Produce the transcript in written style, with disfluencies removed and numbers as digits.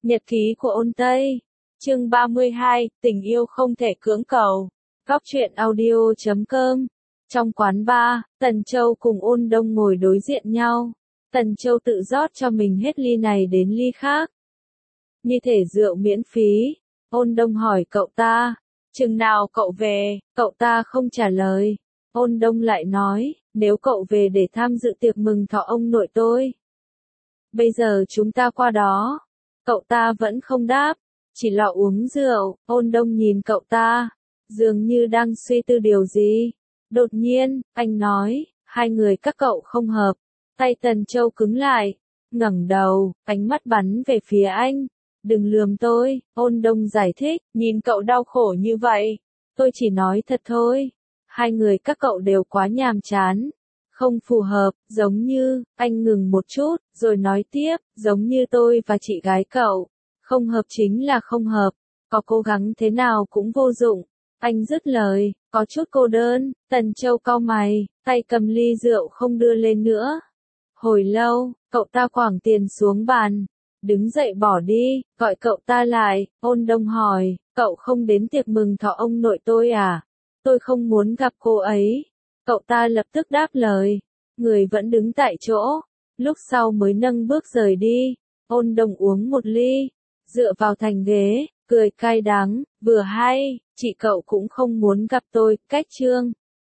Nhật ký của ôn Tây. Chương 32, tình yêu không thể cưỡng cầu. Góc truyện audio.com. Trong quán bar, Tần Châu cùng Ôn Đông ngồi đối diện nhau. Tần Châu tự rót cho mình hết ly này đến ly khác. Như thể rượu miễn phí. Ôn Đông hỏi cậu ta, chừng nào cậu về, cậu ta không trả lời. Ôn Đông lại nói, nếu cậu về để tham dự tiệc mừng thọ ông nội tôi. Bây giờ chúng ta qua đó. Cậu ta vẫn không đáp, chỉ lọ uống rượu. Ôn Đông nhìn cậu ta, dường như đang suy tư điều gì. Đột nhiên, anh nói, hai người các cậu không hợp. Tay Tần Châu cứng lại, ngẩng đầu, ánh mắt bắn về phía anh. Đừng lườm tôi, Ôn Đông giải thích, nhìn cậu đau khổ như vậy. Tôi chỉ nói thật thôi. Hai người các cậu đều quá nhàm chán. Không phù hợp, giống như, anh ngừng một chút, rồi nói tiếp, giống như tôi và chị gái cậu. Không hợp chính là không hợp, có cố gắng thế nào cũng vô dụng. Anh dứt lời, có chút cô đơn. Tần Châu cau mày, tay cầm ly rượu không đưa lên nữa. Hồi lâu, cậu ta quẳng tiền xuống bàn, đứng dậy bỏ đi, gọi cậu ta lại. Ôn Đông hỏi, cậu không đến tiệc mừng thọ ông nội tôi à? Tôi không muốn gặp cô ấy. Cậu ta lập tức đáp lời, người vẫn đứng tại chỗ, lúc sau mới nâng bước rời đi. Ôn Đông uống một ly, dựa vào thành ghế, cười cay đắng, vừa hay, chị cậu cũng không muốn gặp tôi. Cách chương